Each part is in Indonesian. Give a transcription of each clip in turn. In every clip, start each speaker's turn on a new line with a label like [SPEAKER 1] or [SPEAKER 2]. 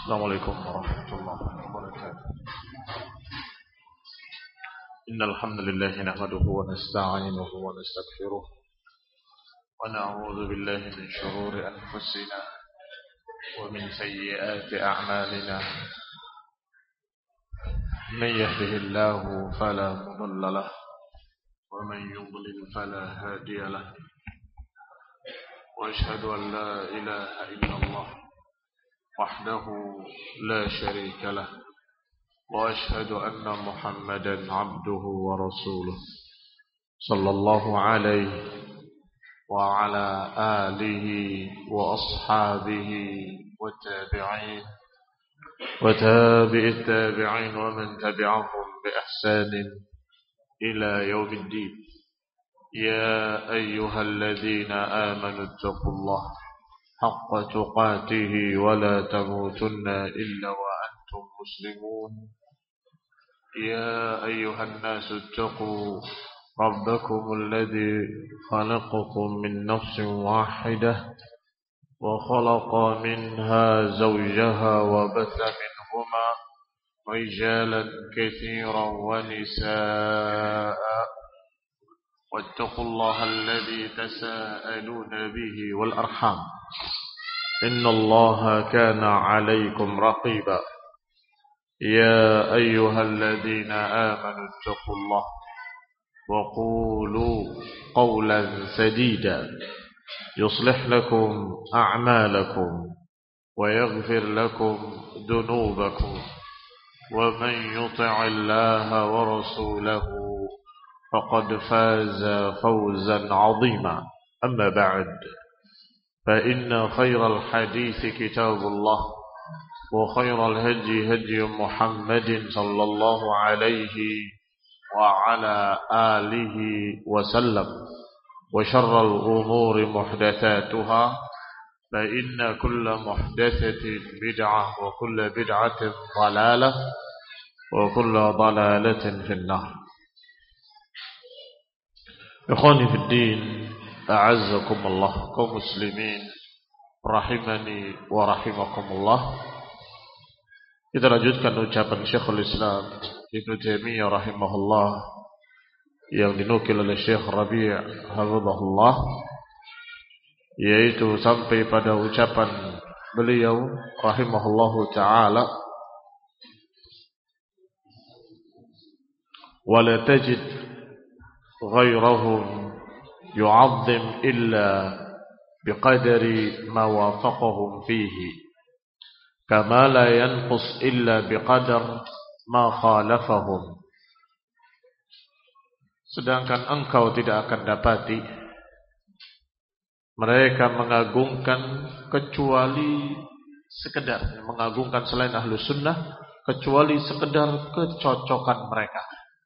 [SPEAKER 1] Assalamualaikum warahmatullahi wabarakatuh. Innal hamdalillah nahmaduhu wa nasta'inuhu wa nastaghfiruh wa na'udzu billahi min shururi anfusina wa min sayyiati a'malina. Man yahdihillahu fala mudilla lahu wa man yudlil fala hadiya lahu. Wa ashhadu an la ilaha illallah وحده لا شريك له وأشهد أن محمدا عبده ورسوله صلى الله عليه وعلى آله وأصحابه والتابعين وتابع التابعين ومن تبعهم بإحسان إلى يوم الدين. يا أيها الذين آمنوا اتقوا الله حق تقاته ولا تموتن إلا وأنتم مسلمون. يا أيها الناس اتقوا ربكم الذي خلقكم من نفس واحدة وخلق منها زوجها وبث منهما رجالا كثيرا ونساء واتقوا الله الذي تساءلون به والأرحام إن الله كان عليكم رقيبا. يا أيها الذين آمنوا اتقوا الله وقولوا قولا سديدا يصلح لكم أعمالكم ويغفر لكم ذنوبكم ومن يطع الله ورسوله فقد فاز فوزا عظيما. أما بعد فإن خير الحديث كتاب الله وخير الهدي هدي محمد صلى الله عليه وعلى آله وسلم وشر الأمور محدثاتها فإن كل محدثة بدعة وكل بدعة ضلالة وكل ضلالة في النار. Ikhwani fi din, a'azzakumullah, kaum muslimin rahimani wa rahimakumullah. Kita lanjutkan ucapan Syekhul Islam Ibnu Taimiyah rahimahullah yang dinukil oleh Syekh Rabi' hafizahullah, yaitu sampai pada ucapan beliau rahimahullahu taala, wala tajid غيرهم يعظم إلا بقدر ما وافقهم فيه كما لا ينقص إلا بقدر ما خالفهم. Sedangkan engkau tidak akan dapati mereka mengagungkan kecuali sekedar mengagungkan selain ahlu sunnah, kecuali sekedar kecocokan mereka.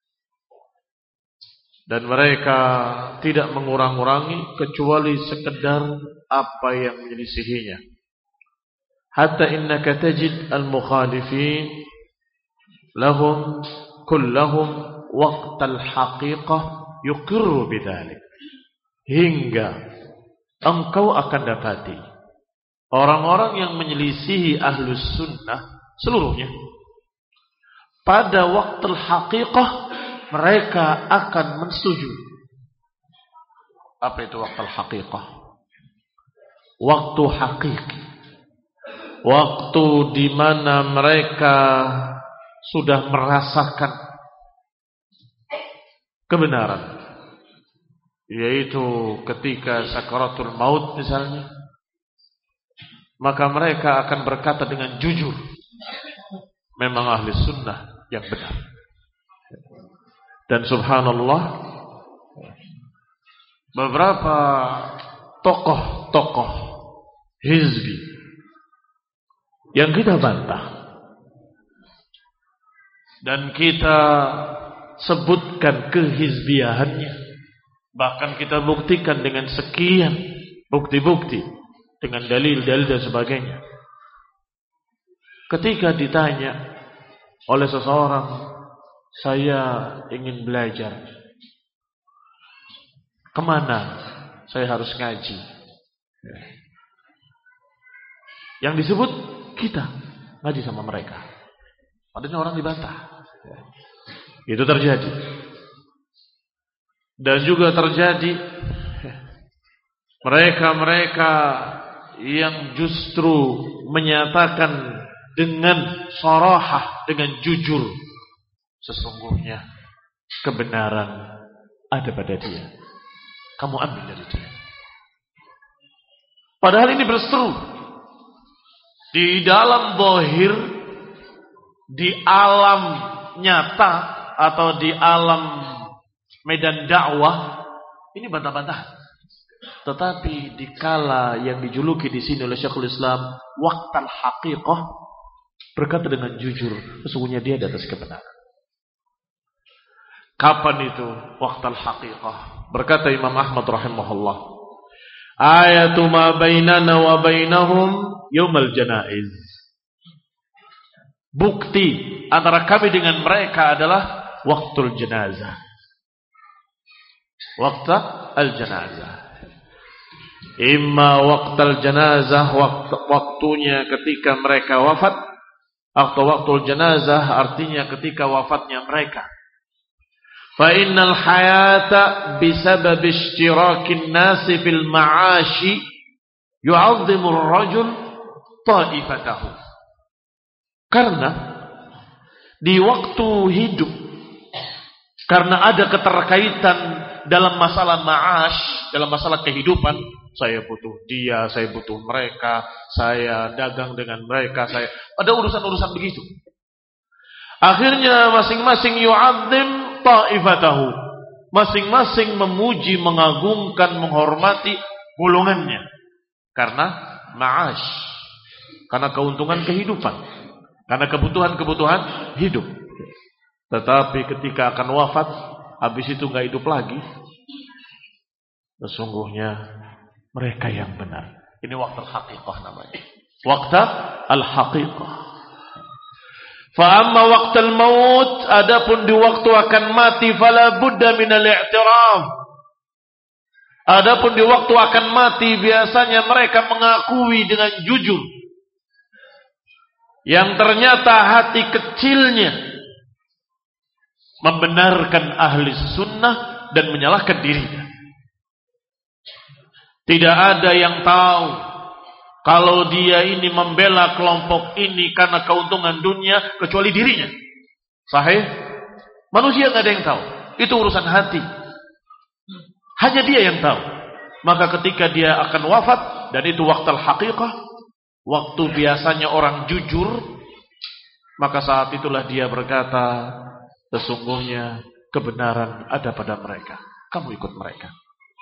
[SPEAKER 1] Dan mereka tidak mengurang-urangi kecuali sekedar apa yang menyelisihinya. Hatta innaka tajid al-mukhalifin lahum kullahum waqtal haqiqah yuqirru bidzalik. Hingga engkau akan dapati orang-orang yang menyelisihi ahlus sunnah seluruhnya pada waqtal haqiqah mereka akan mensetuju. Apa itu waktu haqiqah? Waktu hakiki, waktu di mana mereka sudah merasakan kebenaran, yaitu ketika sakaratul maut misalnya, maka mereka akan berkata dengan jujur, memang ahli sunnah yang benar. Dan subhanallah, beberapa tokoh-tokoh hizbi yang kita bantah dan kita sebutkan kehizbiyahannya, bahkan kita buktikan dengan sekian bukti-bukti, dengan dalil-dalil dan sebagainya. Ketika ditanya oleh seseorang, saya ingin belajar, kemana saya harus ngaji? Yang disebut kita ngaji sama mereka. Padahal orang dibantah. Itu terjadi. Dan juga terjadi mereka-mereka yang justru menyatakan dengan sarahah, dengan jujur, sesungguhnya kebenaran ada pada dia. Kamu ambil dari dia. Padahal ini berseteru. Di dalam zahir, di alam nyata atau di alam medan dakwah, ini bantah-bantahan. Tetapi dikala yang dijuluki di sini oleh Syekhul Islam waqtal haqiqah, berkata dengan jujur, sesungguhnya dia di atas kebenaran. Kapan itu waqtal haqiqah? Berkata Imam Ahmad rahimahullah, ayatu ma bainana wa bainahum yaumal janaiz. Bukti antara kami dengan mereka adalah waktul jenazah. Waqtal jenazah. Imma waqtal jenazah, waktunya ketika mereka wafat, atau waktul jenazah artinya ketika wafatnya mereka. Fa innal hayata bisabab ishtirakin nasi fil ma'ashi yu'azzimu ar-rajul ta'ifatahu. Karena di waktu hidup, karena ada keterkaitan dalam masalah ma'ash, dalam masalah kehidupan, saya butuh dia, saya butuh mereka, saya dagang dengan mereka, saya ada urusan-urusan begitu. Akhirnya masing-masing yu'azzim ta'ifatahu, masing-masing memuji, mengagungkan, menghormati golongannya karena ma'ash, karena keuntungan kehidupan, karena kebutuhan-kebutuhan hidup. Tetapi ketika akan wafat, habis itu enggak hidup lagi, sesungguhnya mereka yang benar. Ini waktu al-haqiqah namanya. Waktu al-haqiqah. Fa amma waqtal maut, adapun di waktu akan mati, fala budda minal i'tiraf. Adapun di waktu akan mati, biasanya mereka mengakui dengan jujur yang ternyata hati kecilnya membenarkan ahli sunnah dan menyalahkan dirinya. Tidak ada yang tahu kalau dia ini membela kelompok ini karena keuntungan dunia kecuali dirinya. Sahih? Manusia tidak ada yang tahu. Itu urusan hati. Hanya dia yang tahu. Maka ketika dia akan wafat, dan itu waktu al-haqiqah, waktu biasanya orang jujur, maka saat itulah dia berkata, sesungguhnya kebenaran ada pada mereka. Kamu ikut mereka.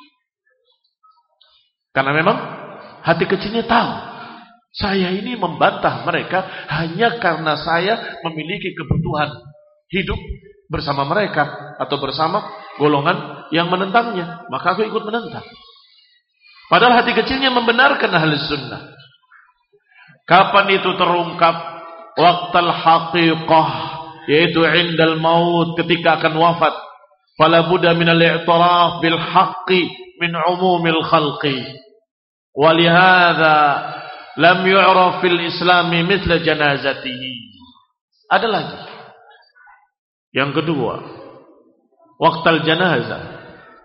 [SPEAKER 1] Karena memang hati kecilnya tahu, saya ini membantah mereka hanya karena saya memiliki kebutuhan hidup bersama mereka atau bersama golongan yang menentangnya, maka aku ikut menentang. Padahal hati kecilnya membenarkan ahli sunnah. Kapan itu terungkap? Waqtal haqiqah, yaitu indal maut, ketika akan wafat. Fala budda minal i'tiraf bil haqqi min umumil khalqi. Walihada lam yu'raf fil islami mithla janazatihi. Ada lagi. Yang kedua, waqtal janazah,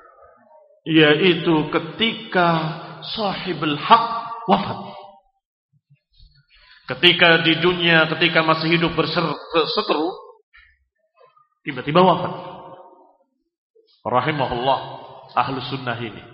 [SPEAKER 1] yaitu ketika sahibul haq wafat. Ketika di dunia, ketika masih hidup berseteru, tiba-tiba wafat. Rahimahullah ahlu sunnah ini.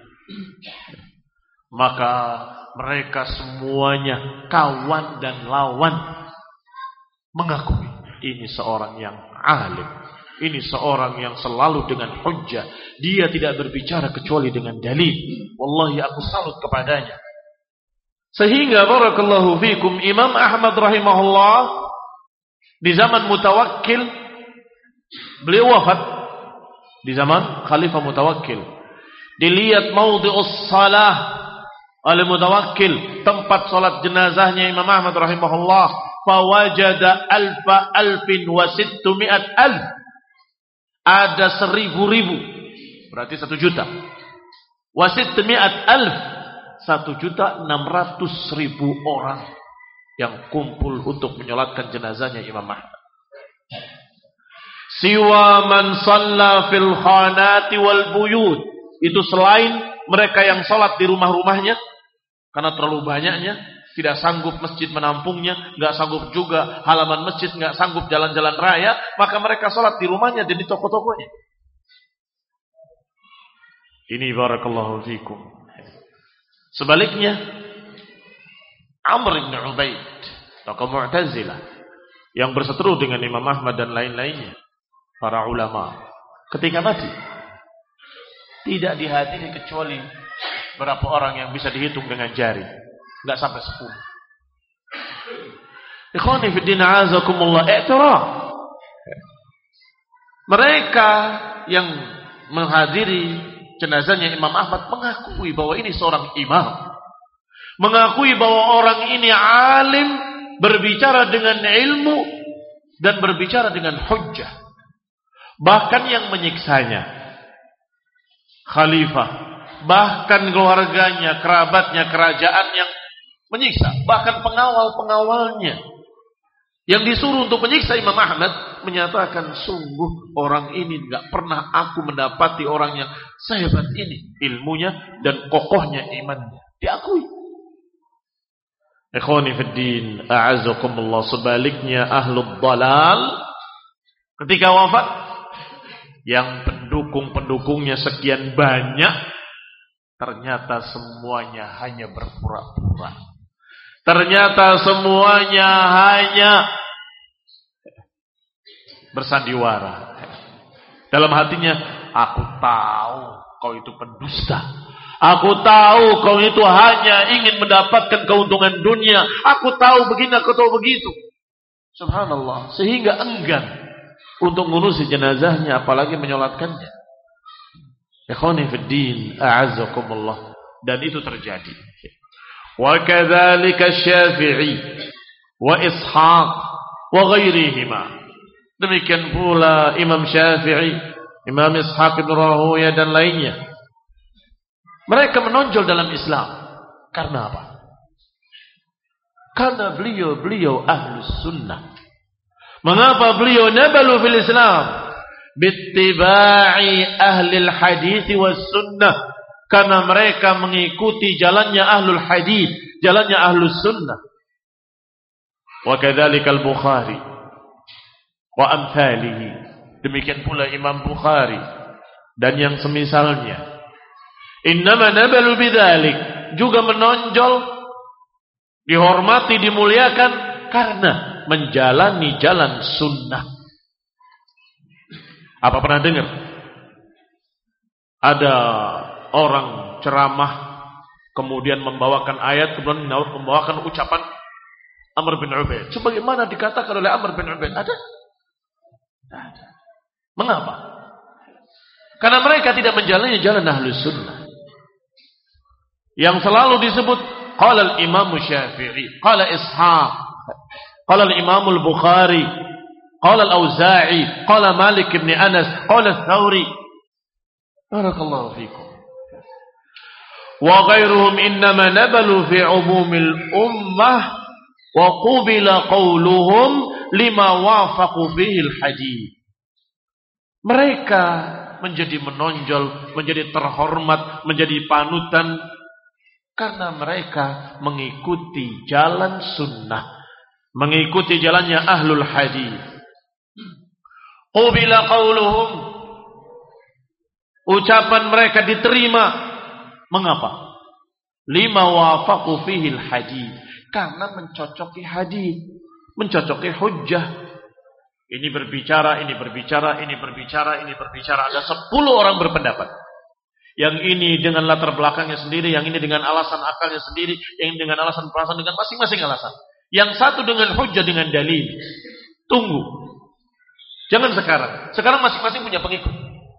[SPEAKER 1] Maka mereka semuanya, kawan dan lawan, mengakui ini seorang yang alim, ini seorang yang selalu dengan hujjah. Dia tidak berbicara kecuali dengan dalil. Wallahi aku salut kepadanya. Sehingga barakallahu fikum, Imam Ahmad rahimahullah di zaman Mutawakkil, beliau wafat di zaman Khalifah Mutawakkil. Dilihat maudhi'us salah oleh Mutawakkil, tempat salat jenazahnya Imam Ahmad rahimahullah, fawajada alfin wa 600,000. Ada 1000,000, berarti 1 juta. Wa 600,000, 1.600.000 orang yang kumpul untuk menyolatkan jenazahnya Imam Ahmad. Siwa man shalla fil khanati wal buyut. Itu selain mereka yang sholat di rumah-rumahnya, karena terlalu banyaknya, tidak sanggup masjid menampungnya, nggak sanggup juga halaman masjid, nggak sanggup jalan-jalan raya, maka mereka sholat di rumahnya dan di toko-tokonya. Ini barakallahu fikum. Sebaliknya, Amr bin Ubaid, tokoh Mu'tazilah, yang berseteru dengan Imam Ahmad dan lain-lainnya, para ulama, ketika mati tidak dihadiri kecuali berapa orang yang bisa dihitung dengan jari, enggak sampai 10. Ikhwani fi din a'azakumullah, i'tiraf. Mereka yang menghadiri jenazahnya Imam Ahmad mengakui bahwa ini seorang imam, mengakui bahwa orang ini alim, berbicara dengan ilmu dan berbicara dengan hujjah. Bahkan yang menyiksanya khalifah, bahkan keluarganya, kerabatnya, kerajaan yang menyiksa, bahkan pengawal-pengawalnya yang disuruh untuk menyiksa Imam Ahmad menyatakan, sungguh orang ini enggak pernah aku mendapati orang yang sehebat ini ilmunya dan kokohnya imannya. Diakui. Ikhwani fid din, a'azzakumullah. Sebaliknya ahlul dalal ketika wafat, yang pendukung-pendukungnya sekian banyak, ternyata semuanya hanya berpura-pura. Ternyata semuanya hanya bersandiwara. Dalam hatinya, aku tahu kau itu pendusta. Aku tahu kau itu hanya ingin mendapatkan keuntungan dunia. Aku tahu begini, aku tahu begitu. Subhanallah. Sehingga enggan untuk ngurusi jenazahnya, apalagi menyolatkannya. Ikhwani fid din, a'azzakumullah. Dan itu terjadi. Wa kadzalika Syafi'i wa Ishaq wa ghairihima. Demikian pula Imam Syafi'i, Imam Ishaq bin Rahuya dan lainnya. Mereka menonjol dalam Islam. Karena apa? Karena beliau ahlus sunnah. Mengapa beliau nabalu fil Islam? Bittiba'i ahlil hadits was sunnah. Karena mereka mengikuti jalannya ahlul hadits, jalannya ahlus sunnah. Wa kadzalika al-Bukhari wa amthalihi. Demikian pula Imam Bukhari dan yang semisalnya. Innama nabalu bidzalik, juga menonjol, dihormati, dimuliakan karena menjalani jalan sunnah. Apa pernah dengar ada orang ceramah kemudian membawakan ayat, kemudian membawakan ucapan Amr bin Ubaid sebagaimana dikatakan oleh Amr bin Ubaid? Ada? Tidak ada. Mengapa? Karena mereka tidak menjalani jalan ahlus sunnah yang selalu disebut qala al-Imam Syafi'i, qala Ishaq, qala al-Imam al-Bukhari, qala al-Auza'i, qala Malik bin Anas, qala Thawri. Barakallahu fikum. Wa ghairuhum innama nabalu fi umumil ummah wa qubila qawluhum lima wafaqu fihi al-hadith. Mereka menjadi menonjol, menjadi terhormat, menjadi panutan karena mereka mengikuti jalan sunnah, mengikuti jalannya ahlul hadis. Qubila qauluhum, ucapan mereka diterima. Mengapa? Lima wafaqu fihil hadis, karena mencocoki hadis, mencocoki hujjah. Ini berbicara, ini berbicara, ini berbicara, ini berbicara. Ada 10 orang berpendapat. Yang ini dengan latar belakangnya sendiri, yang ini dengan alasan akalnya sendiri, yang ini dengan alasan perasaan, dengan masing-masing alasan. Yang satu dengan hujjah, dengan dalil. Tunggu. Jangan sekarang. Sekarang masing-masing punya pengikut.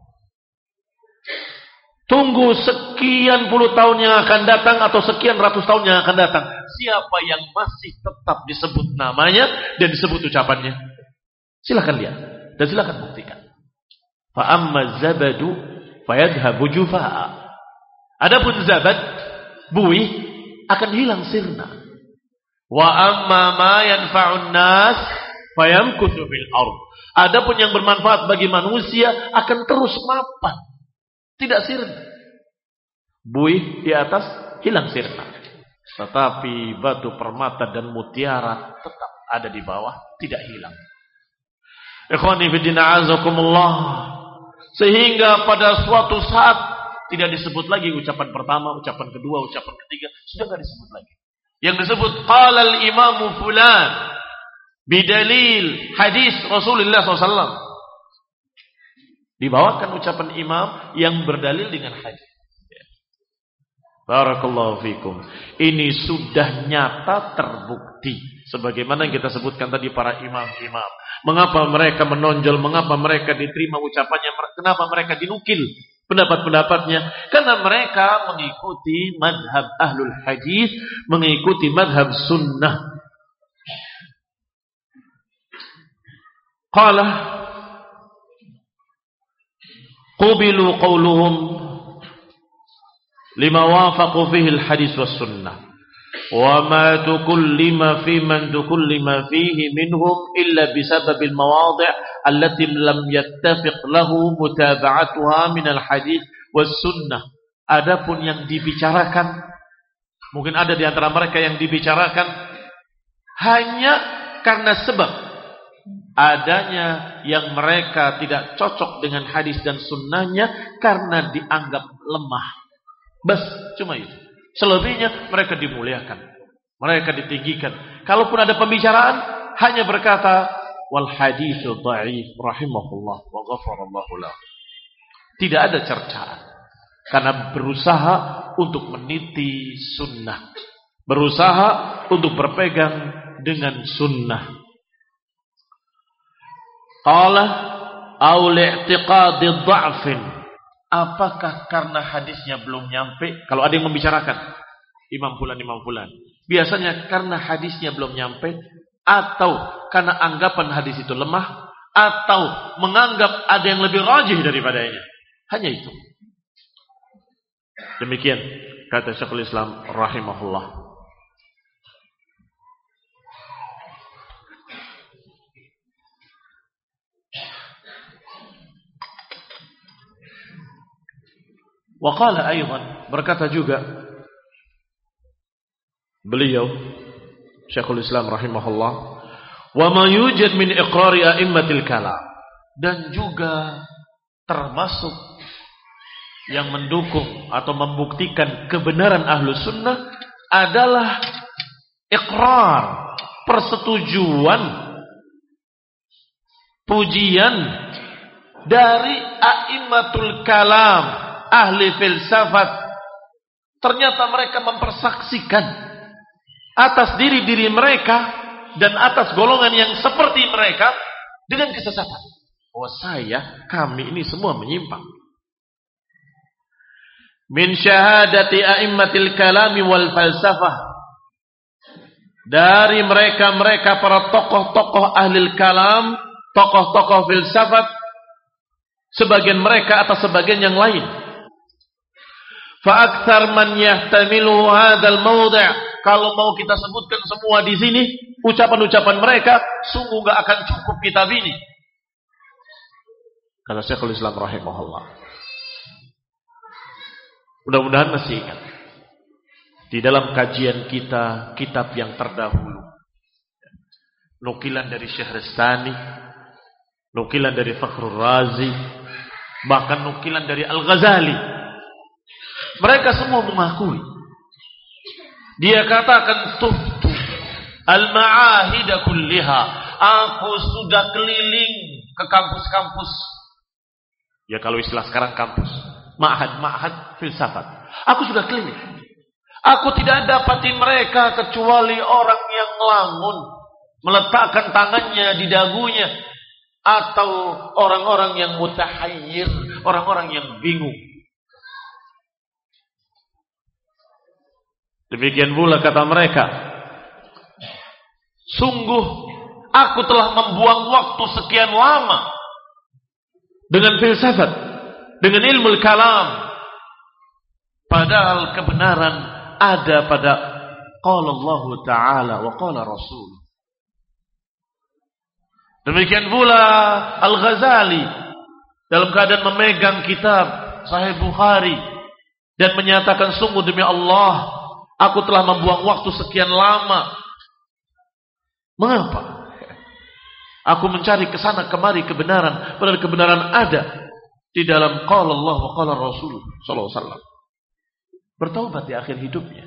[SPEAKER 1] Tunggu sekian puluh tahun yang akan datang atau sekian ratus tahun yang akan datang. Siapa yang masih tetap disebut namanya dan disebut ucapannya? Silakan lihat dan silakan buktikan. Fa amma zabadu fayadhhabu jufaa. Adapun zabad, buih, akan hilang sirna.
[SPEAKER 2] Wa amma ma yanfa'un nas fayamkuthu fil ardh. Adapun yang bermanfaat bagi manusia akan terus mapan, tidak sirna. Buih di atas, hilang sirna. Tetapi batu permata dan mutiara tetap ada di bawah, tidak hilang. Ikhwani fillah azakumullah. Sehingga pada suatu saat tidak disebut lagi ucapan pertama, ucapan kedua, ucapan ketiga, sudah tidak disebut lagi. Yang disebut qala al-imamu fulan bidalil hadis Rasulullah SAW. Dibawakan ucapan imam yang berdalil dengan hadis. Barakallahu fikum. Ini sudah nyata terbukti. Sebagaimana yang kita sebutkan tadi para imam-imam. Mengapa mereka menonjol, mengapa mereka diterima ucapannya, kenapa mereka dinukil pendapat-pendapatnya? Karena mereka mengikuti madhab ahlul hadis, mengikuti madhab sunnah. Qala qubilu qawluhum lima wafaqu fihi al-hadis was sunnah wa ma tukullima fi man tukullima fihi minhum illa bisabab al-mawadi' allati lam yattafiq lahu mutaba'atuha min al-hadis was sunnah. Adapun yang dibicarakan, mungkin ada di antara mereka yang dibicarakan hanya karena sebab adanya yang mereka tidak cocok dengan hadis dan sunnahnya karena dianggap lemah. Bas, cuma itu. Selebihnya mereka dimuliakan, mereka ditinggikan. Kalaupun ada pembicaraan, hanya berkata wal haditsu dha'if rahimahullah wa ghafarallahu lahu. Tidak ada cercaan, karena berusaha untuk meniti sunnah, berusaha untuk berpegang dengan sunnah. Qala aw li'tiqadi dha'fin. Apakah karena hadisnya belum nyampe? Kalau ada yang membicarakan imam fulan, biasanya karena hadisnya belum nyampe, atau karena anggapan hadis itu lemah, atau menganggap ada yang lebih rajih daripadanya. Hanya itu. Demikian kata Syekhul Islam rahimahullah. Wa qala aydan, berkata juga beliau Syekhul Islam rahimahullah, wa ma yujad min iqrari a'immatil kalam, dan juga termasuk yang mendukung atau membuktikan kebenaran ahlu sunnah adalah iqrar, persetujuan, pujian dari a'immatul kalam, ahli filsafat. Ternyata mereka mempersaksikan atas diri-diri mereka dan atas golongan yang seperti mereka dengan kesesatan. Oh, kami ini semua menyimpang. Min syahadati a'immatil kalami wal falsafah, dari mereka para tokoh-tokoh ahli kalam, tokoh-tokoh filsafat, sebagian mereka atas sebagian yang lain. Fa'akthar man yahtamilu hadzal mawdi'. Kalau mau kita sebutkan semua di sini, ucapan-ucapan mereka sungguh enggak akan cukup kitab ini. Kata Syekhul Islam rahimahullah. Mudah-mudahan masih ingat. Di dalam kajian kita, kitab yang terdahulu, nukilan dari Syahrastani, nukilan dari Fakhrur Razi, bahkan nukilan dari Al-Ghazali. Mereka semua mengakui. Dia katakan tuftu al-ma'ahida kulliha. Aku sudah keliling ke kampus-kampus. Ya kalau istilah sekarang kampus. Ma'had filsafat. Aku sudah keliling. Aku tidak dapati mereka kecuali orang yang ngelamun, meletakkan tangannya di dagunya. Atau orang-orang yang mutahayyir, orang-orang yang bingung. Demikian pula kata mereka, sungguh aku telah membuang waktu sekian lama dengan filsafat, dengan ilmu kalam, padahal kebenaran ada pada qala Allah Ta'ala wa qala Rasul. Demikian pula Al-Ghazali dalam keadaan memegang kitab Sahih Bukhari dan menyatakan, sungguh demi Allah, aku telah membuang waktu sekian lama. Mengapa? Aku mencari kesana kemari kebenaran, padahal kebenaran ada di dalam qala Allah wa qala Rasul sallallahu alaihi wasallam. Bertaubat di akhir hidupnya.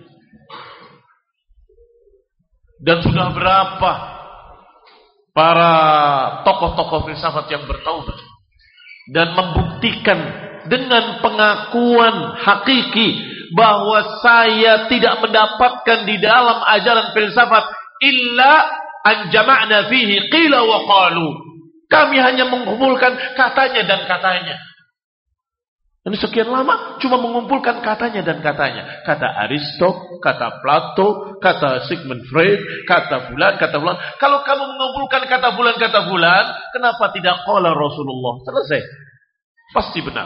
[SPEAKER 2] Dan sudah berapa para tokoh-tokoh filsafat yang bertaubat dan membuktikan dengan pengakuan hakiki bahwa saya tidak mendapatkan di dalam ajaran filsafat illa an jama'na fihi qila wa qalu. Kami hanya mengumpulkan katanya dan katanya. Dan sekian lama cuma mengumpulkan katanya dan katanya. Kata Aristo, kata Plato, kata Sigmund Freud, kata bulan. Kalau kamu mengumpulkan kata bulan, kenapa tidak qala Rasulullah? Selesai. Pasti benar.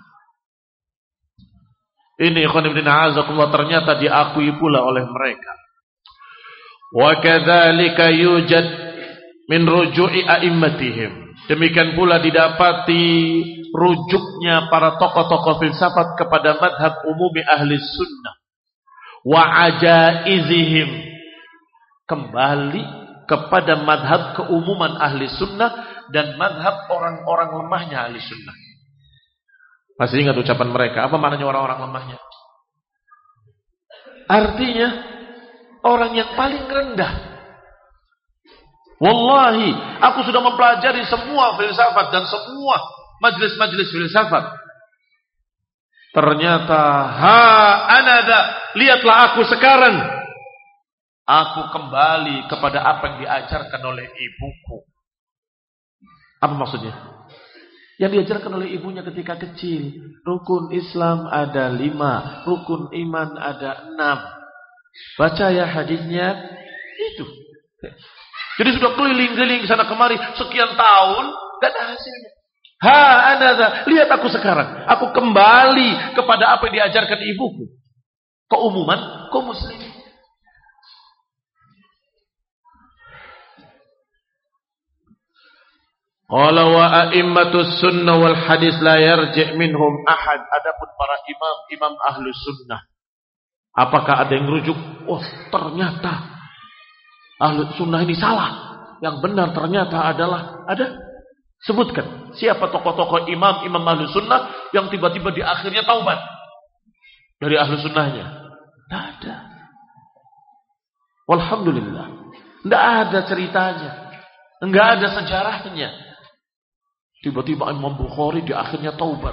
[SPEAKER 2] Ini ikhwan ibn a'azakumullah ternyata diakui pula oleh mereka. Wa kadzalika yujad min ruju'i a'immatihim. Demikian pula didapati rujuknya para tokoh-tokoh filsafat kepada madhab umumi ahli sunnah. Wa ajaizihim. Kembali kepada madhab keumuman ahli sunnah dan madhab orang-orang lemahnya ahli sunnah. Masih ingat ucapan mereka? Apa maknanya orang-orang lemahnya? Artinya orang yang paling rendah. Wallahi, aku sudah mempelajari semua filsafat dan semua majelis-majelis filsafat. Ternyata anada, lihatlah aku sekarang. Aku kembali kepada apa yang diajarkan oleh ibuku. Apa maksudnya? Yang diajarkan oleh ibunya ketika kecil. Rukun Islam ada 5, rukun iman ada 6. Baca ya hadisnya itu. Jadi sudah keliling-keliling sana kemari sekian tahun, gak ada hasilnya. Anada, lihat aku sekarang. Aku kembali kepada apa yang diajarkan ibuku. Keumuman kaum muslimin. Qala wa a'immatus sunnah wal hadis la yarji' minhum ahad. Adapun para imam ahlus sunnah, apakah ada yang rujuk? Oh, ternyata ahlus sunnah ini salah. Yang benar ternyata adalah ada. Sebutkan siapa tokoh-tokoh imam ahlus sunnah yang tiba-tiba di akhirnya taubat dari ahlus sunnahnya. Tidak ada. Walhamdulillah. Tidak ada ceritanya. Tidak ada sejarahnya. Tiba-tiba Imam Bukhari di akhirnya taubat.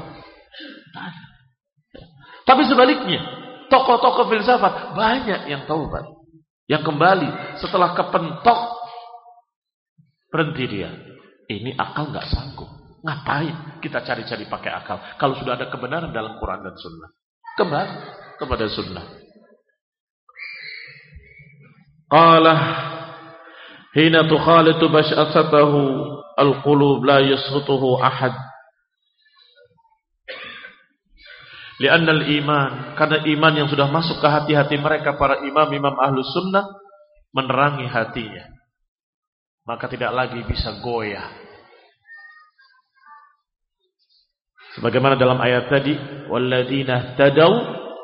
[SPEAKER 2] Tapi sebaliknya, tokoh-tokoh filsafat banyak yang taubat, yang kembali setelah kepentok, berhenti dia. Ini akal nggak sanggup. Ngapain kita cari-cari pakai akal? Kalau sudah ada kebenaran dalam Quran dan Sunnah, kembali kepada Sunnah. Qala hina tukhalitu bash'atahu al-qulub la yashutuhu ahad. Lianna al-iman, karena iman yang sudah masuk ke hati-hati mereka para imam ahlus sunnah menerangi hatinya, maka tidak lagi bisa goyah. Sebagaimana dalam ayat tadi, walladzina tadaw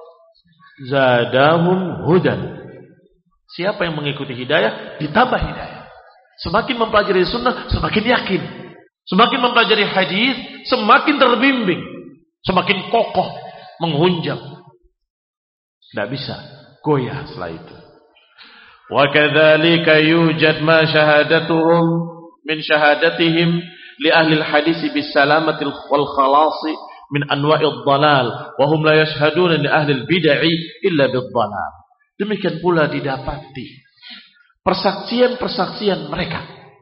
[SPEAKER 2] zadahum hudan. Siapa yang mengikuti hidayah ditambah hidayah. Semakin mempelajari sunnah semakin yakin. Semakin mempelajari hadis semakin terbimbing, semakin kokoh menghunjam. Tidak bisa goyah setelah itu. Wa kadzalika yujad ma syahadatuhum min syahadatihim li ahli al-hadis bis salamati wal khalas min anwa'id dhalal wa hum la yashhaduna li ahli al-bid'ah illa bid dhalal. Demikian pula didapati persaksian-persaksian mereka.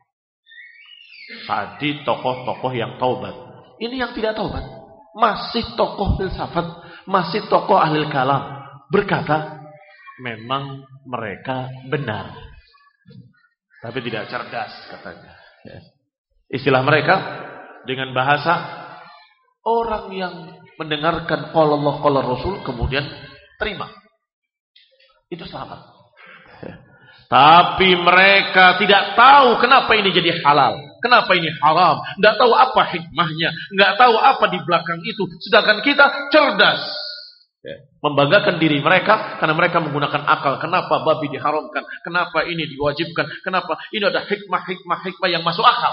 [SPEAKER 2] Tadi tokoh-tokoh yang taubat, ini yang tidak taubat, masih tokoh filsafat, masih tokoh ahli kalam, berkata memang mereka benar, tapi tidak cerdas katanya. Istilah mereka dengan bahasa orang yang mendengarkan qala Allah qala Rasul kemudian terima, itu selamat. Tapi mereka tidak tahu kenapa ini jadi halal, kenapa ini haram, tidak tahu apa hikmahnya, tidak tahu apa di belakang itu. Sedangkan kita cerdas, membanggakan diri mereka karena mereka menggunakan akal. Kenapa babi diharamkan? Kenapa ini diwajibkan? Kenapa ini ada hikmah yang masuk akal?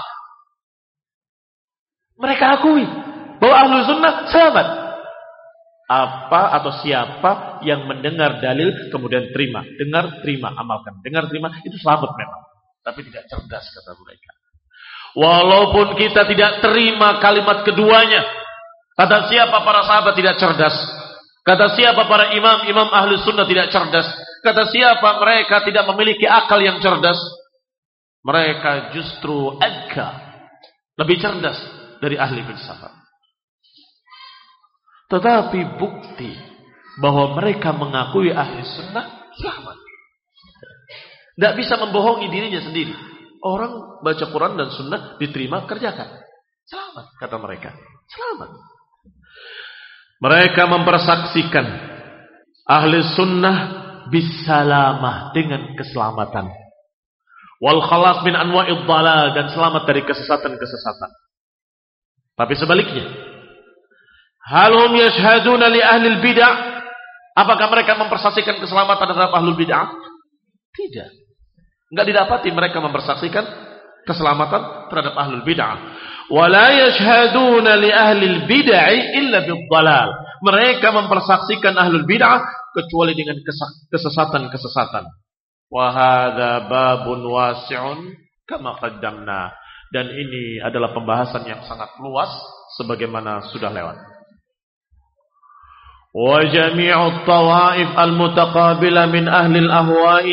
[SPEAKER 2] Mereka akui bahwa Ahlus Sunnah selamat. Apa atau siapa yang mendengar dalil kemudian terima, dengar terima, amalkan, dengar terima, itu selamat memang. Tapi tidak cerdas kata mereka. Walaupun kita tidak terima kalimat keduanya, kata siapa para sahabat tidak cerdas, kata siapa para imam Ahlus Sunnah tidak cerdas, kata siapa mereka tidak memiliki akal yang cerdas, mereka justru adka, lebih cerdas dari ahli filsafat. Tetapi bukti bahwa mereka mengakui ahli sunnah selamat. Tidak bisa membohongi dirinya sendiri. Orang baca Quran dan sunnah diterima, kerjakan. Selamat, kata mereka. Selamat. Mereka mempersaksikan ahli sunnah bisalamah, dengan keselamatan. Wal khalas min anwa'id dhalal, dan selamat dari kesesatan-kesesatan. Tapi sebaliknya, halum yashhaduna li ahlil bid'ah? Apakah mereka mempersaksikan keselamatan terhadap ahlul bid'ah? Tidak. Enggak didapati mereka mempersaksikan keselamatan terhadap ahlul bid'ah. Wala yashhaduna li ahlil bid'ah illa bid-dhalal. Mereka mempersaksikan ahlul bid'ah kecuali dengan kesesatan-kesesatan. Wa hadza babun wasi'un kama qaddamna. Dan ini adalah pembahasan yang sangat luas sebagaimana sudah lewat. وجميع الطوائف المتقابلة من أهل الأهواء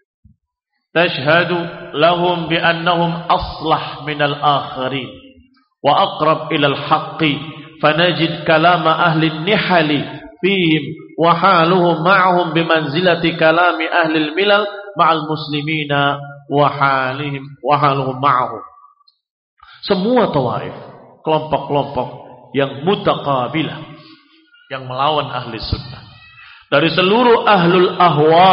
[SPEAKER 2] تشهد لهم بأنهم أصلح من الآخرين وأقرب إلى الحق فنجد كلام أهل النحل فيهم وحالهم معهم بمنزلة كلام أهل الملل مع المسلمين وحالهم معهم. Semua tawaif, kelompok-kelompok yang mutaqabilah, yang melawan ahli sunnah, dari seluruh ahlul ahwa,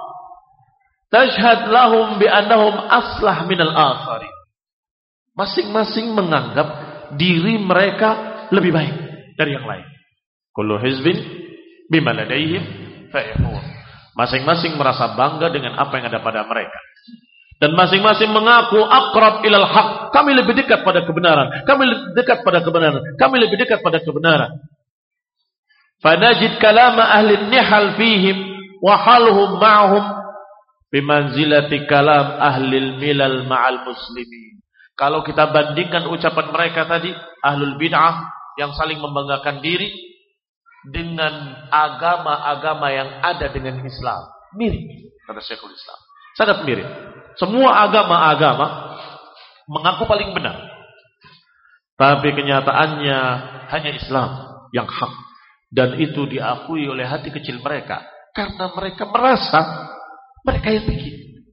[SPEAKER 2] tashhad lahum bi annahum aslah minal akharin. Masing-masing menganggap diri mereka lebih baik dari yang lain. Kullu hizbin bima ladaihim farihun. Masing-masing merasa bangga dengan apa yang ada pada mereka. Dan masing-masing mengaku aqrab ilal haq. Kami lebih dekat pada kebenaran. Kami lebih dekat pada kebenaran. Kami lebih dekat pada kebenaran. Fanajid kalama ahli nihal fihim wa haluhum ma'hum bimanzilati kalam ahli milal ma'al muslimin. Kalau kita bandingkan ucapan mereka tadi, ahlul bid'ah yang saling membanggakan diri, dengan agama-agama yang ada dengan Islam, mirip, kata Syekhul Islam. Sangat mirip. Semua agama-agama mengaku paling benar, tapi kenyataannya hanya Islam yang hak. Dan itu diakui oleh hati kecil mereka, karena mereka merasa mereka yang bikin.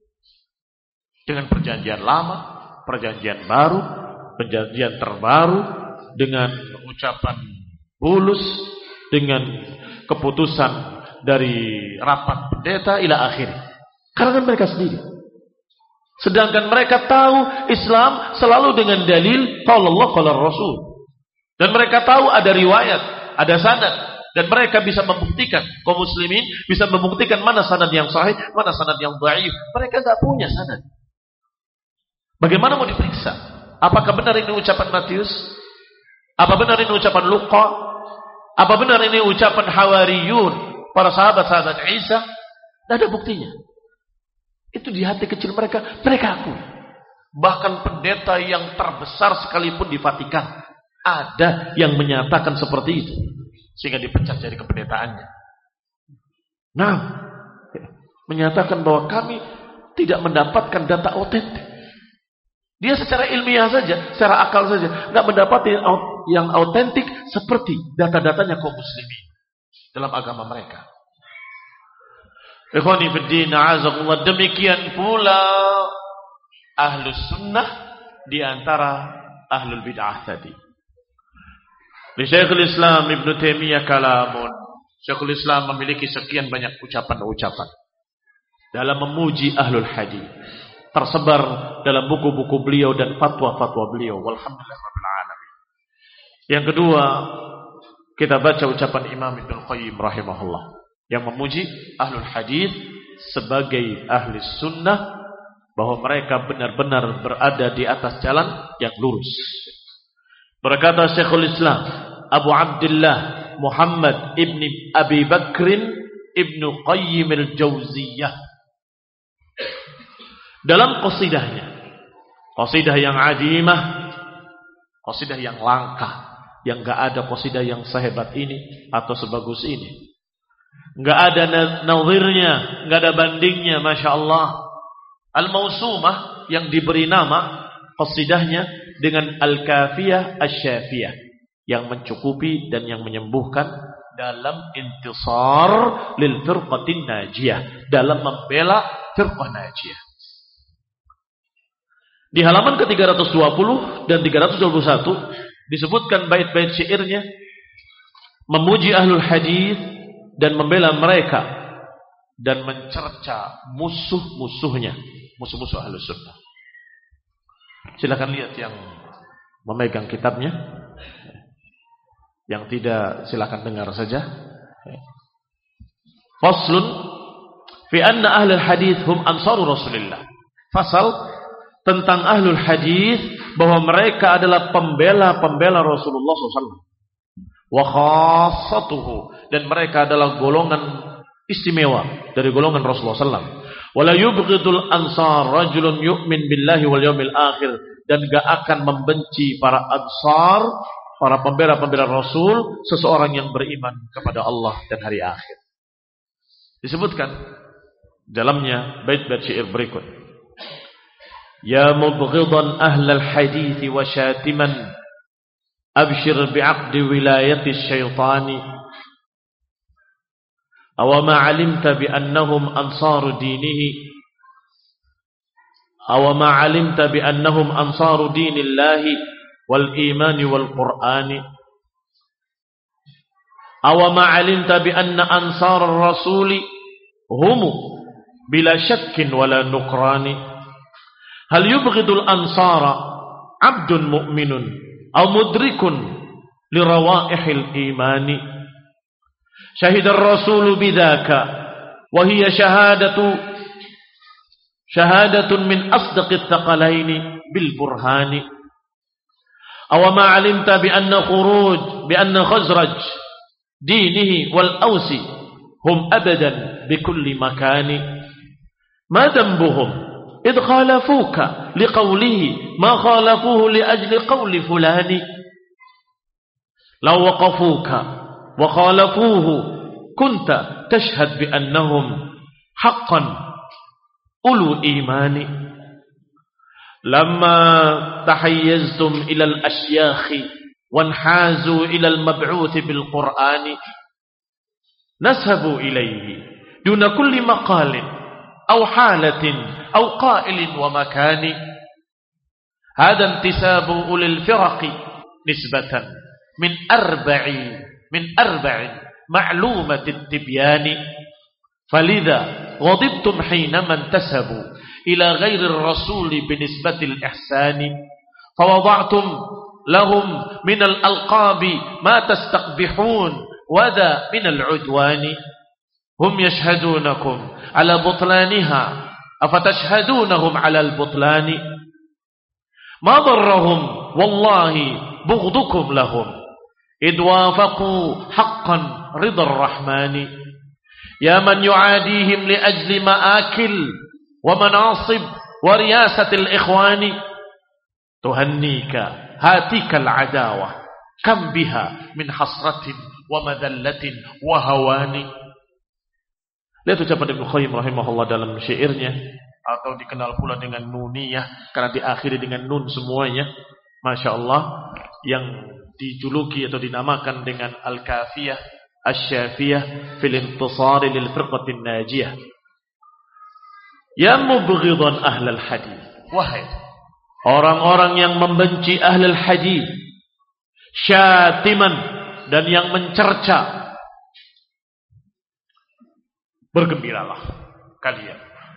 [SPEAKER 2] Dengan perjanjian lama, perjanjian baru, perjanjian terbaru, dengan ucapan bulus, dengan keputusan dari rapat pendeta ila akhir. Karena mereka sendiri. Sedangkan mereka tahu Islam selalu dengan dalil qala Allah qala Rasul. Dan mereka tahu ada riwayat, ada sanad, dan mereka bisa membuktikan, kaum muslimin bisa membuktikan mana sanad yang sahih, mana sanad yang dhaif. Mereka enggak punya sanad. Bagaimana mau diperiksa? Apakah benar ini ucapan Matius? Apa benar ini ucapan Luqa? Apa benar ini ucapan Hawariyun, para sahabat-sahabat Isa? Tidak ada buktinya. Itu di hati kecil mereka, mereka akui. Bahkan pendeta yang terbesar sekalipun di Vatikan ada yang menyatakan seperti itu, sehingga dipecat dari kependetaannya. Nah, menyatakan bahwa kami tidak mendapatkan data otentik. Dia secara ilmiah saja, secara akal saja, tidak mendapati yang autentik seperti data-datanya kaum muslimin dalam agama mereka. Ikhwani fiddin, a'azakumullah. Demikian pula ahlus sunnah di antara ahlul bid'ah tadi. Di Syekhul Islam Ibn Taimiyah kalamun. Syekhul Islam memiliki sekian banyak ucapan-ucapan. dalam memuji ahlul hadis. Tersebar dalam buku-buku beliau dan fatwa-fatwa beliau. Walhamdulillahirabbil alamin. Yang kedua, kita baca ucapan Imam Ibnu Qayyim rahimahullah yang memuji ahlul hadis sebagai ahli sunnah, bahwa mereka benar-benar berada di atas jalan yang lurus. Berkata Syekhul Islam Abu Abdullah Muhammad ibni Abi Bakrin ibnu Qayyim al-Jauziyah dalam qasidahnya, qasidah yang azimah, qasidah yang langka, yang gak ada qasidah yang sehebat ini atau sebagus ini, gak ada nazirnya, gak ada bandingnya, Masya Allah. Al-Mausumah yang diberi nama qasidahnya dengan Al-Kafiyah Asy-Syafiyah, yang mencukupi dan yang menyembuhkan dalam intisar lil firqatin najiyah, dalam membela firqah najiyah. Di halaman ke-320 dan 321 disebutkan bait-bait syairnya memuji ahlul hadis dan membela mereka dan mencerca musuh-musuhnya, musuh-musuh ahlus sunnah. Silakan lihat yang memegang kitabnya. Yang tidak, silakan dengar saja. Faslun fi anna ahlul hadis hum ansaru Rasulillah. Fasal tentang ahlul hadis bahwa mereka adalah pembela-pembela Rasulullah SAW. Wa khassatuhu, dan mereka adalah golongan istimewa dari golongan Rasulullah SAW. Wala yubghidul ansar rajulun yu'min billahi wal yawmil akhir, dan gak akan membenci para ansar, para pembela-pembela Rasul, seseorang yang beriman kepada Allah dan hari akhir. Disebutkan dalamnya bait-bait syair berikut. Ya mubghidan ahlal hadith wa syatiman abshir bi'aqdi wilayati syaitani awama alimta bi annahum ansaru dinihi awama alimta bi annahum ansaru dinillahi wal imani wal qur'ani awama alimta bi anna ansar ar-rasuli hum bila syakkin wala nukrani hal yubghidul ansara abdun mu'minun aw mudrikun li rawaihil imani syahida ar-rasulu bidzaka wa hiya shahadatun min asdaqit thaqalaini bil burhani aw ma 'alimta bi anna khazraj dinihi wal ausi hum abadan bi kulli makani ma dambuhum إذ خالفوك لقوله ما خالفوه لأجل قول فلان لو وقفوك وخالفوه كنت تشهد بأنهم حقا أولو إيمان لما تحيزتم إلى الأشياخ وانحازوا إلى المبعوث بالقرآن نسبوا إليه دون كل مقال أو حالة أو قائل ومكان هذا انتساب أولي الفرق نسبة من أربع معلومة التبيان فلذا غضبتم حينما انتسبوا إلى غير الرسول بنسبة الإحسان فوضعتم لهم من الألقاب ما تستقبحون وذا من العدوان هم يشهدونكم على بطلانها أفتشهدونهم على البطلان ما ضرهم والله بغضكم لهم إذ وافقوا حقا رضا الرحمن يا من يعاديهم لأجل مآكل ومناصب ورياسة الإخوان تهنيك هاتيك العداوة كم بها من حسرة ومذلة وهوان. Lihat ucapan Ibnu Qayyim rahimahullah dalam syairnya, atau dikenal pula dengan nuniyah karena diakhiri dengan nun semuanya. Masya Allah, yang dijuluki atau dinamakan dengan Al-Kafiyah Asy-Syafiyah fil intisari lil firqatin najiyah. Ya mubghidan ahlal hadis, wahai orang-orang yang membenci ahlul hadis, syatiman, dan yang mencerca, bergembiralah kalian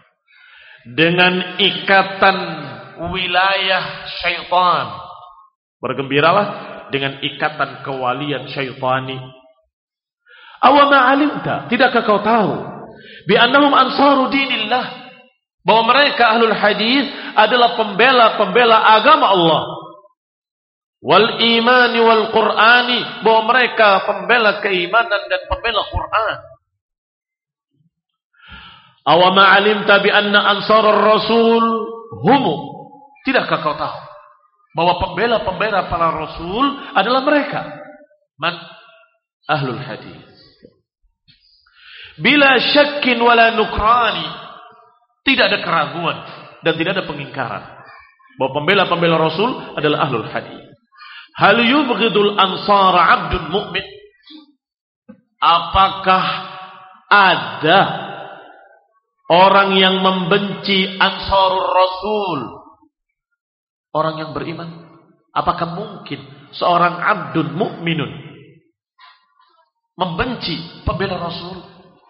[SPEAKER 2] dengan ikatan wilayah syaitan. Bergembiralah dengan ikatan kewalian syaitani. Awama alimta, tidakkah kau tahu bi annahum ansaru dinillah, bahwa mereka ahlul hadis adalah pembela-pembela agama Allah. Wal imani wal qur'ani, bahwa mereka pembela keimanan dan pembela Quran. Awama alimta bi anna ansarur rasul humu, tidakkah kau tahu bahwa pembela-pembela para rasul adalah mereka? Man? Ahlul hadis. Bila syakkin wala nukrani, tidak ada keraguan dan tidak ada pengingkaran bahwa pembela-pembela rasul adalah ahlul hadis. Hal yubghidul ansar 'abdun mu'min? Apakah ada orang yang membenci ansarul rasul, orang yang beriman? Apakah mungkin seorang abdun mukminun membenci pembela rasul?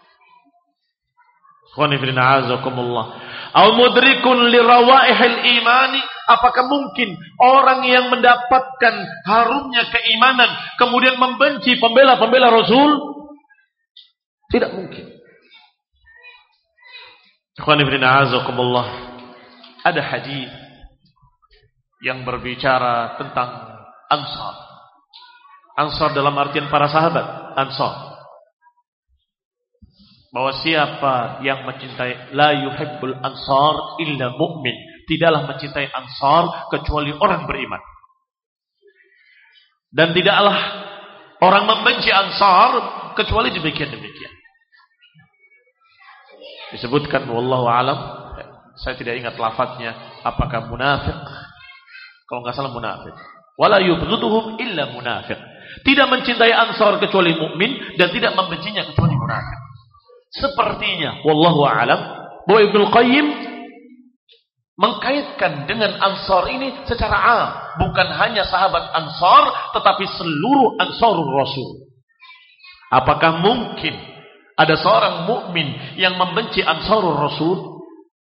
[SPEAKER 2] Au mudrikun li rawaihil imani, apakah mungkin orang yang mendapatkan harumnya keimanan kemudian membenci pembela-pembela rasul? Tidak mungkin. Ada hadis yang berbicara tentang ansar. Ansar dalam artian para sahabat ansar. Bahwa siapa yang mencintai, la yuhibbul ansar illa mu'min, tidaklah mencintai ansar kecuali orang beriman. Dan tidaklah orang membenci ansar kecuali demikian. Disebutkan wallahu alam, saya tidak ingat lafadznya, apakah munafik? Kalau enggak salah munafik. Wala yubghiduhum illa munafiq. Tidak mencintai ansar kecuali mukmin dan tidak membencinya kecuali munafik. Sepertinya wallahu alam bahwa Ibnu Qayyim mengkaitkan dengan ansar ini secara am, bukan hanya sahabat ansar tetapi seluruh ansarur rasul. Apakah mungkin ada seorang mukmin yang membenci ansarur rasul?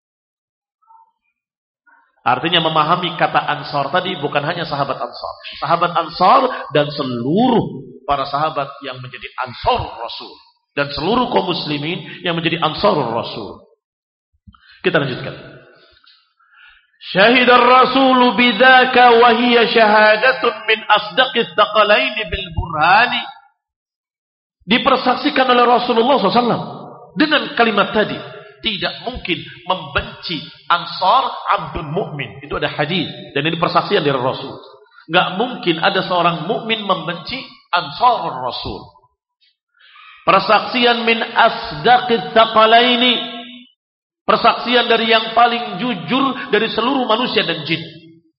[SPEAKER 2] Artinya memahami kata ansar tadi bukan hanya sahabat ansar. Sahabat ansar dan seluruh para sahabat yang menjadi ansarur rasul. Dan seluruh kaum muslimin yang menjadi ansarur rasul. Kita lanjutkan. Syahidar rasulu bidzaka wa hiya syahadatun min asdaqis tsaqalaini bil burhani. Dipersaksikan oleh Rasulullah SAW dengan kalimat tadi. Tidak mungkin membenci ansar abdun mukmin. Itu ada hadis dan ini persaksian dari Rasul. Enggak mungkin ada seorang mukmin membenci ansarur rasul. Persaksian min asdaqit tsaqalaini, persaksian dari yang paling jujur dari seluruh manusia dan jin.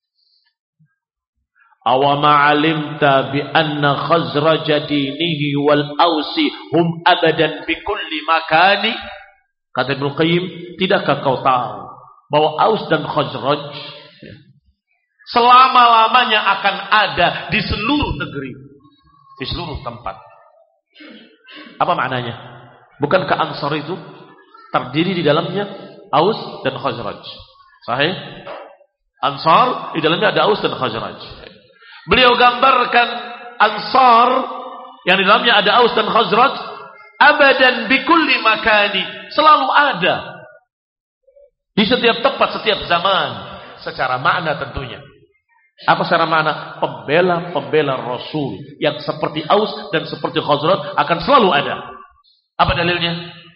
[SPEAKER 2] Awama alimta bi anna khazraj dinihi wal ausi hum abadan bi kulli makani. Kata Ibnu Qayyim, tidakkah kau tahu bahwa Aus dan Khazraj selama-lamanya akan ada di seluruh negeri, di seluruh tempat. Apa maknanya? Bukankah Ansar itu terdiri di dalamnya Aus dan Khazraj? Sahih? Ansar di dalamnya ada Aus dan Khazraj. Beliau gambarkan Ansar yang di dalamnya ada Aus dan Khazraj abadan bikulli makani, selalu ada di setiap tempat, setiap zaman, secara makna tentunya. Apa secara makna? Pembela-pembela Rasul yang seperti Aus dan seperti Khazraj akan selalu ada. Apa dalilnya?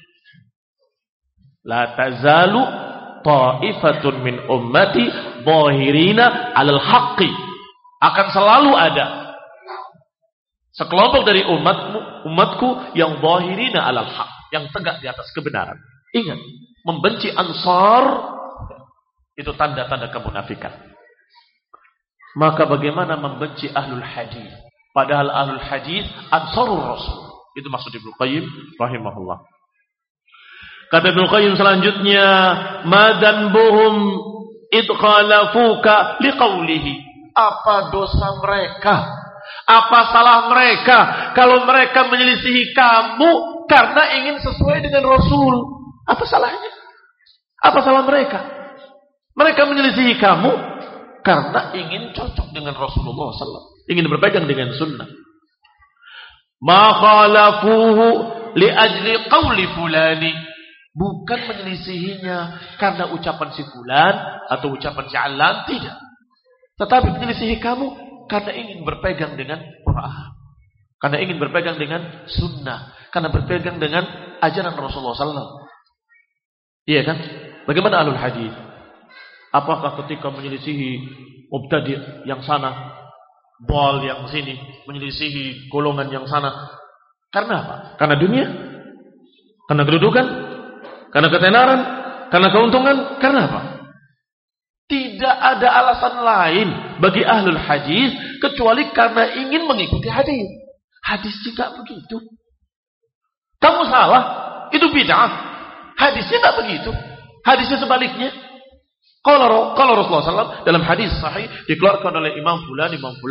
[SPEAKER 2] La tazalu ta'ifatun min ummati zahirina 'alal haqqi. Akan selalu ada sekelompok dari umatku yang zahirina 'alal haqq, yang tegak di atas kebenaran. Ingat, membenci Ansar itu tanda-tanda kemunafikan. Maka bagaimana membenci ahlul hadis? Padahal ahlul hadis ansarur rasul. Itu maksud Ibnu Qayyim rahimahullah. Kata Ibnu Qayyim selanjutnya, madan buhum idkhalafuka liqaulihi. Apa dosa mereka? Apa salah mereka kalau mereka menyelisihi kamu karena ingin sesuai dengan Rasul? Apa salahnya? Apa salah mereka? Mereka menyelisihi kamu karena ingin cocok dengan Rasulullah SAW, ingin berpegang dengan sunnah. Ma khalafuhu li ajli qawli fulani, bukan menyelisihinya karena ucapan si fulan atau ucapan si alan, tidak. Tetapi menyelisihi kamu karena ingin berpegang dengan Quran, karena ingin berpegang dengan sunnah, karena berpegang dengan ajaran Rasulullah SAW. Iya kan? Bagaimana ahlul hadis? Apakah ketika menyelisihi mubtadi' yang sana, bol yang sini, menyelisihi golongan yang sana, karena apa? Karena dunia? Karena kedudukan? Karena ketenaran? Karena keuntungan? Karena apa? Tidak ada alasan lain bagi ahlul hadis kecuali karena ingin mengikuti hadis. Hadis juga begitu. Kamu salah, itu bid'ah. Hadisnya tidak begitu. Hadisnya sebaliknya. Kalau Rasulullah SAW dalam hadis sahih dikeluarkan oleh Imam Fulan.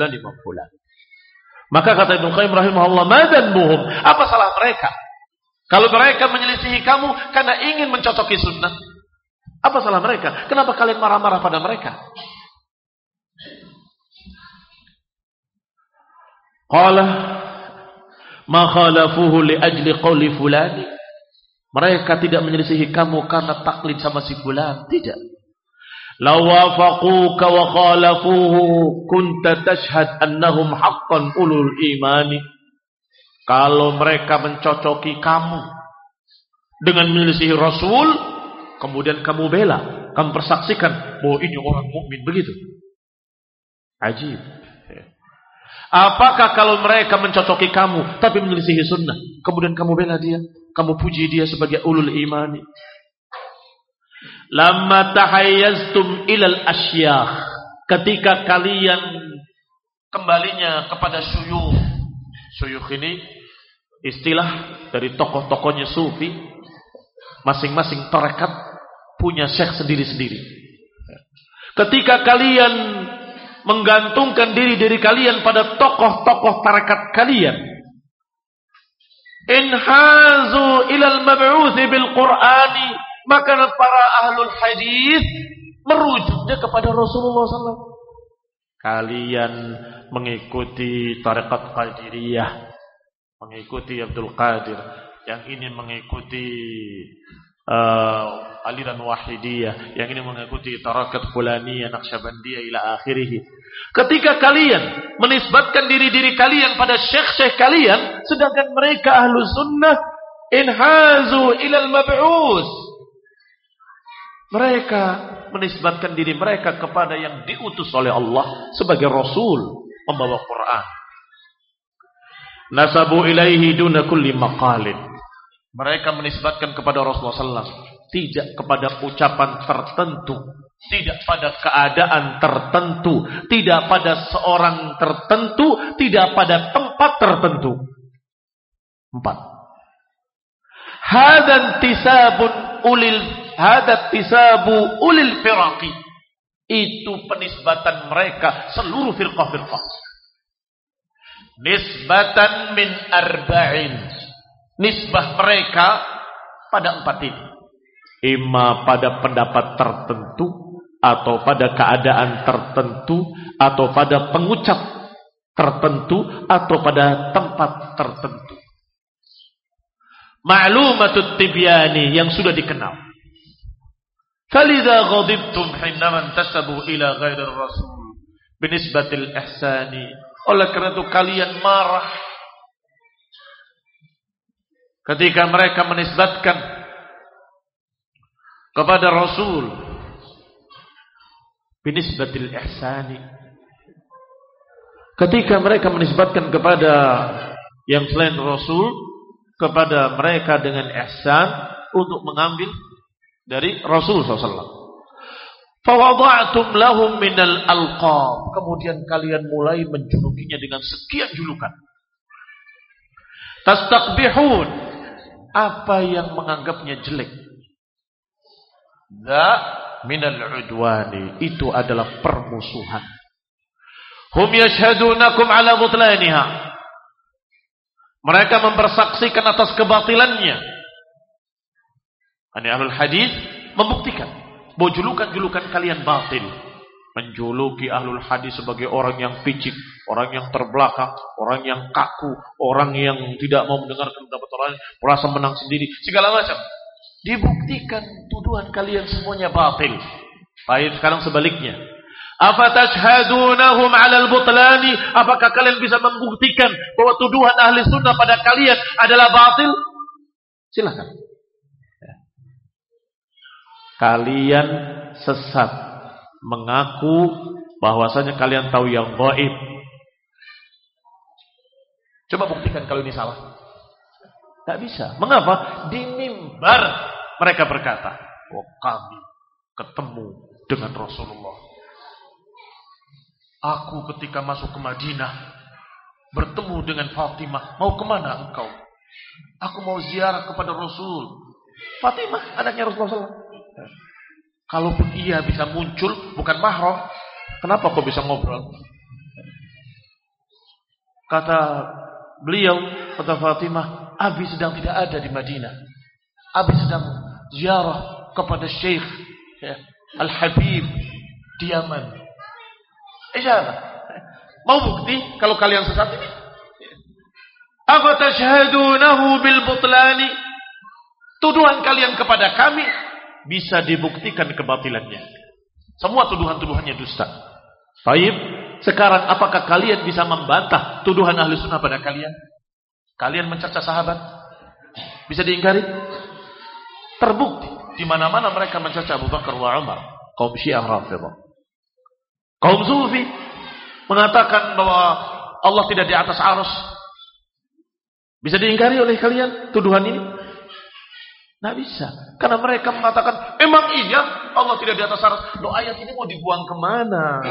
[SPEAKER 2] Maka kata Ibnu Qayyim rahimahullah, madanbuhum, apa salah mereka? Kalau mereka menyelisihi kamu karena ingin mencocoki sunnah, apa salah mereka? Kenapa kalian marah-marah pada mereka? Qala ma khalafuhu li ajli qawli fulani. Mereka tidak menyelisihi kamu karena taklid sama si fulan, tidak. Law wafaquka wa khalafuhu kunta tashhad annahum haqqan ulul imani. Kalau mereka mencocoki kamu dengan menyelisihi Rasul, kemudian kamu bela, kamu persaksikan bahwa ini orang mukmin, begitu. Ajib. Apakah kalau mereka mencocoki kamu tapi menyelisihi sunnah, kemudian kamu bela dia, kamu puji dia sebagai ulul imani? Lamma tahayyaztum ilal asyakh, ketika kalian kembalinya kepada syuyukh. Syuyukh ini istilah dari tokoh-tokohnya sufi. Masing-masing tarekat punya syekh sendiri-sendiri. Ketika kalian menggantungkan diri kalian pada tokoh-tokoh tarekat kalian, inhazu ilal mab'uthi bil Qur'ani, maka para ahlul hadis merujuknya kepada Rasulullah SAW. Kalian mengikuti tarekat Qadiriyah, mengikuti Abdul Qadir, yang ini mengikuti aliran Wahidiyah, yang ini mengikuti tarekat Fulaniyah, Naqsyabandiyah ila akhirih. Ketika kalian menisbatkan diri kalian pada syekh-syekh kalian, sedangkan mereka ahlu sunnah, inhazu ilal mab'us, mereka menisbatkan diri mereka kepada yang diutus oleh Allah sebagai Rasul, membawa Quran. Nasabu ilaihi duna kulli maqalin, mereka menisbatkan kepada Rasulullah SAW, tidak kepada ucapan tertentu, tidak pada keadaan tertentu, tidak pada seorang tertentu, tidak pada tempat tertentu. 4. Hadat tisabu ulil firaqi, itu penisbatan mereka seluruh firqah-firqah. Nisbatan min arba'in, nisbah mereka pada 4 ini. Ima pada pendapat tertentu, atau pada keadaan tertentu, atau pada pengucap tertentu, atau pada tempat tertentu. Ma'lumatut tibyani, yang sudah dikenal. Falidha ghadibtum hinnaman tasabu ila ghairir rasul binisbatil ihsani. Oleh karena itu kalian marah ketika mereka menisbatkan kepada Rasul binisbatil ihsani, ketika mereka menisbatkan kepada yang selain Rasul kepada mereka dengan ihsan, untuk mengambil dari Rasul SAW. Fawada'tum lahum minal alqab, kemudian kalian mulai menjulukinya dengan sekian julukan. Tastaqbihun, apa yang menganggapnya jelek. Dha minal udwani, itu adalah permusuhan. Hum yashhadunakum ala butlaniha, mereka mempersaksikan atas kebatilannya. Ini ahlul hadis membuktikan bahwa julukan-julukan kalian batil. Menjuluki ahlul hadis sebagai orang yang picik, orang yang terbelakang, orang yang kaku, orang yang tidak mau mendengarkan pendapat orang, merasa menang sendiri, segala macam. Dibuktikan tuduhan kalian semuanya batil. Baik, sekarang sebaliknya. Afatashhadunahum 'alal butlani? Apakah kalian bisa membuktikan bahwa tuduhan ahli sunnah pada kalian adalah batil? Silakan. Kalian sesat, mengaku bahwasanya kalian tahu yang gaib. Coba buktikan kalau ini salah. Tak bisa. Mengapa? Di mimbar mereka berkata, "Oh, kami ketemu dengan Rasulullah. Aku ketika masuk ke Madinah bertemu dengan Fatimah. Mau kemana engkau? Aku mau ziarah kepada Rasul." Fatimah anaknya Rasulullah SAW. Kalaupun ia bisa muncul bukan mahram, kenapa kau bisa ngobrol? Kata beliau, kata Fatimah, Abi sedang tidak ada di Madinah. Abi sedang ziarah kepada Syekh Al-Habib di Yaman. Siapa? Mau bukti kalau kalian sesat ini? Afatashhadunahu bil butlani? Tuduhan kalian kepada kami bisa dibuktikan kebatilannya. Semua tuduhan-tuduhannya dusta. Baik, sekarang apakah kalian bisa membantah tuduhan ahli sunnah pada kalian? Kalian mencerca sahabat? Bisa diingkari? Terbukti di mana-mana mereka mencerca Abu Bakar wa Umar. Kaum Syiah Rafidhah, kaum Sufi mengatakan bahwa Allah tidak di atas arsy. Bisa diingkari oleh kalian tuduhan ini? Tidak bisa. Karena mereka mengatakan, emang iya Allah tidak di atas arsy. Loh, ayat ini mau dibuang kemana?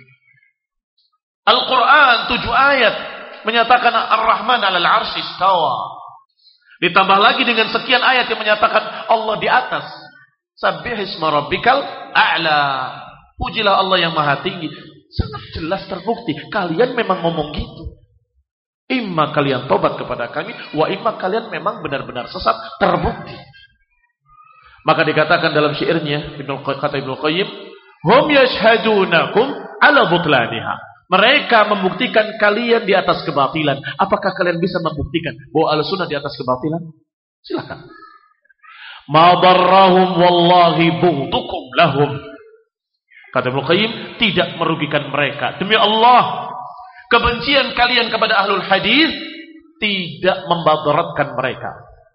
[SPEAKER 2] Al-Quran 7 ayat menyatakan Ar-Rahman 'alal 'arsy istawa. Ditambah lagi dengan sekian ayat yang menyatakan Allah di atas. Sabbihisma rabbikal a'la. Pujilah Allah yang maha tinggi. Sangat jelas terbukti. Kalian memang ngomong gitu. Imma kalian tobat kepada kami, wa imma kalian memang benar-benar sesat. Terbukti. Maka dikatakan dalam syairnya kata Ibnu Qayyim, hum yashhadunakum 'ala butlaniha. Mereka membuktikan kalian di atas kebatilan. Apakah kalian bisa membuktikan bahwa Ahlussunnah di atas kebatilan? Silakan. Ma darrahum wallahi bughdukum lahum. Kata Ibnu Qayyim, tidak merugikan mereka. Demi Allah, kebencian kalian kepada ahlul hadis tidak membadaratkan mereka.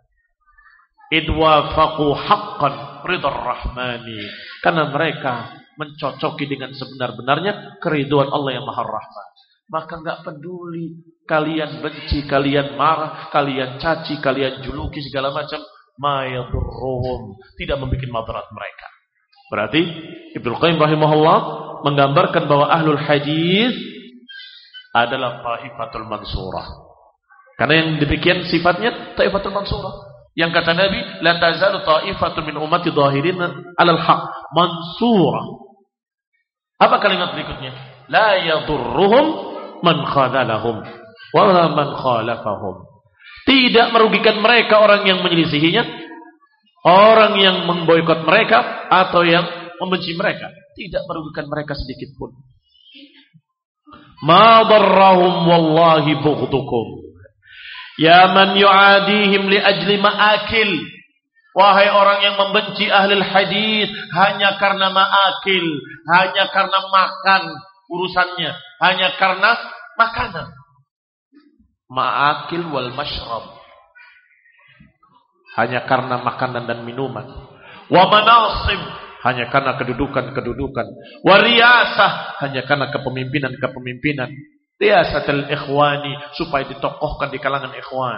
[SPEAKER 2] Idwafaqu haqqan ridar rahmani. Karena mereka mencocoki dengan sebenar-benarnya keriduan Allah yang Maha Rahman. Maka enggak peduli kalian benci, kalian marah, kalian caci, kalian juluki segala macam, ma yadurruhum, tidak membuat madarat mereka. Berarti Ibnu Qayyim rahimahullah menggambarkan bahwa ahlul hadis adalah taifatul mansurah. Karena yang demikian sifatnya taifatul mansurah. Yang kata Nabi, la tazalu ta'ifatun min ummati dhahirin 'alal haq mansurah. Apa kalimat berikutnya? La yadurruhum man khadalahum wa man khalafahum. Tidak merugikan mereka orang yang menyelisihinya, orang yang memboikot mereka atau yang membenci mereka, tidak merugikan mereka sedikit pun. Ma darrahum wallahi bughdukum. Ya man yu'adihim li ajli ma'akil. Wahai orang yang membenci ahli hadis hanya karena ma'akil, hanya karena makan urusannya, hanya karena makanan. Ma'akil wal mashrab. Hanya karena makanan dan minuman. Wa manasib, hanya karena kedudukan-kedudukan. Wa riyasah, hanya karena kepemimpinan-kepemimpinan. Riyasatul ikhwani, supaya ditokohkan di kalangan ikhwan.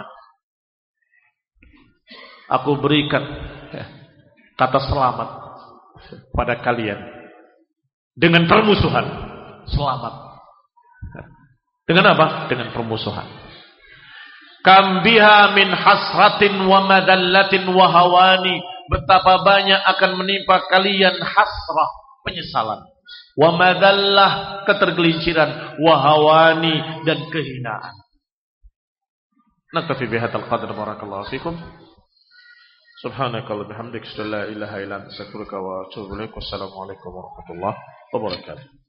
[SPEAKER 2] Aku berikan kata selamat pada kalian dengan permusuhan. Selamat. Dengan apa? Dengan permusuhan. Kam biha min hasratin wa madallatin wa hawani. Betapa banyak akan menimpa kalian hasrah, penyesalan, wa madallah, ketergelinciran, wa hawani, dan kehinaan. Naktafi bihadzal qadr, barakallahu fikum.
[SPEAKER 1] Subhanakallah bihamdik, asyhadu an la ilaha illa anta, astaghfiruka wa atubu ilaik. Wassalamualaikum warahmatullahi wabarakatuh.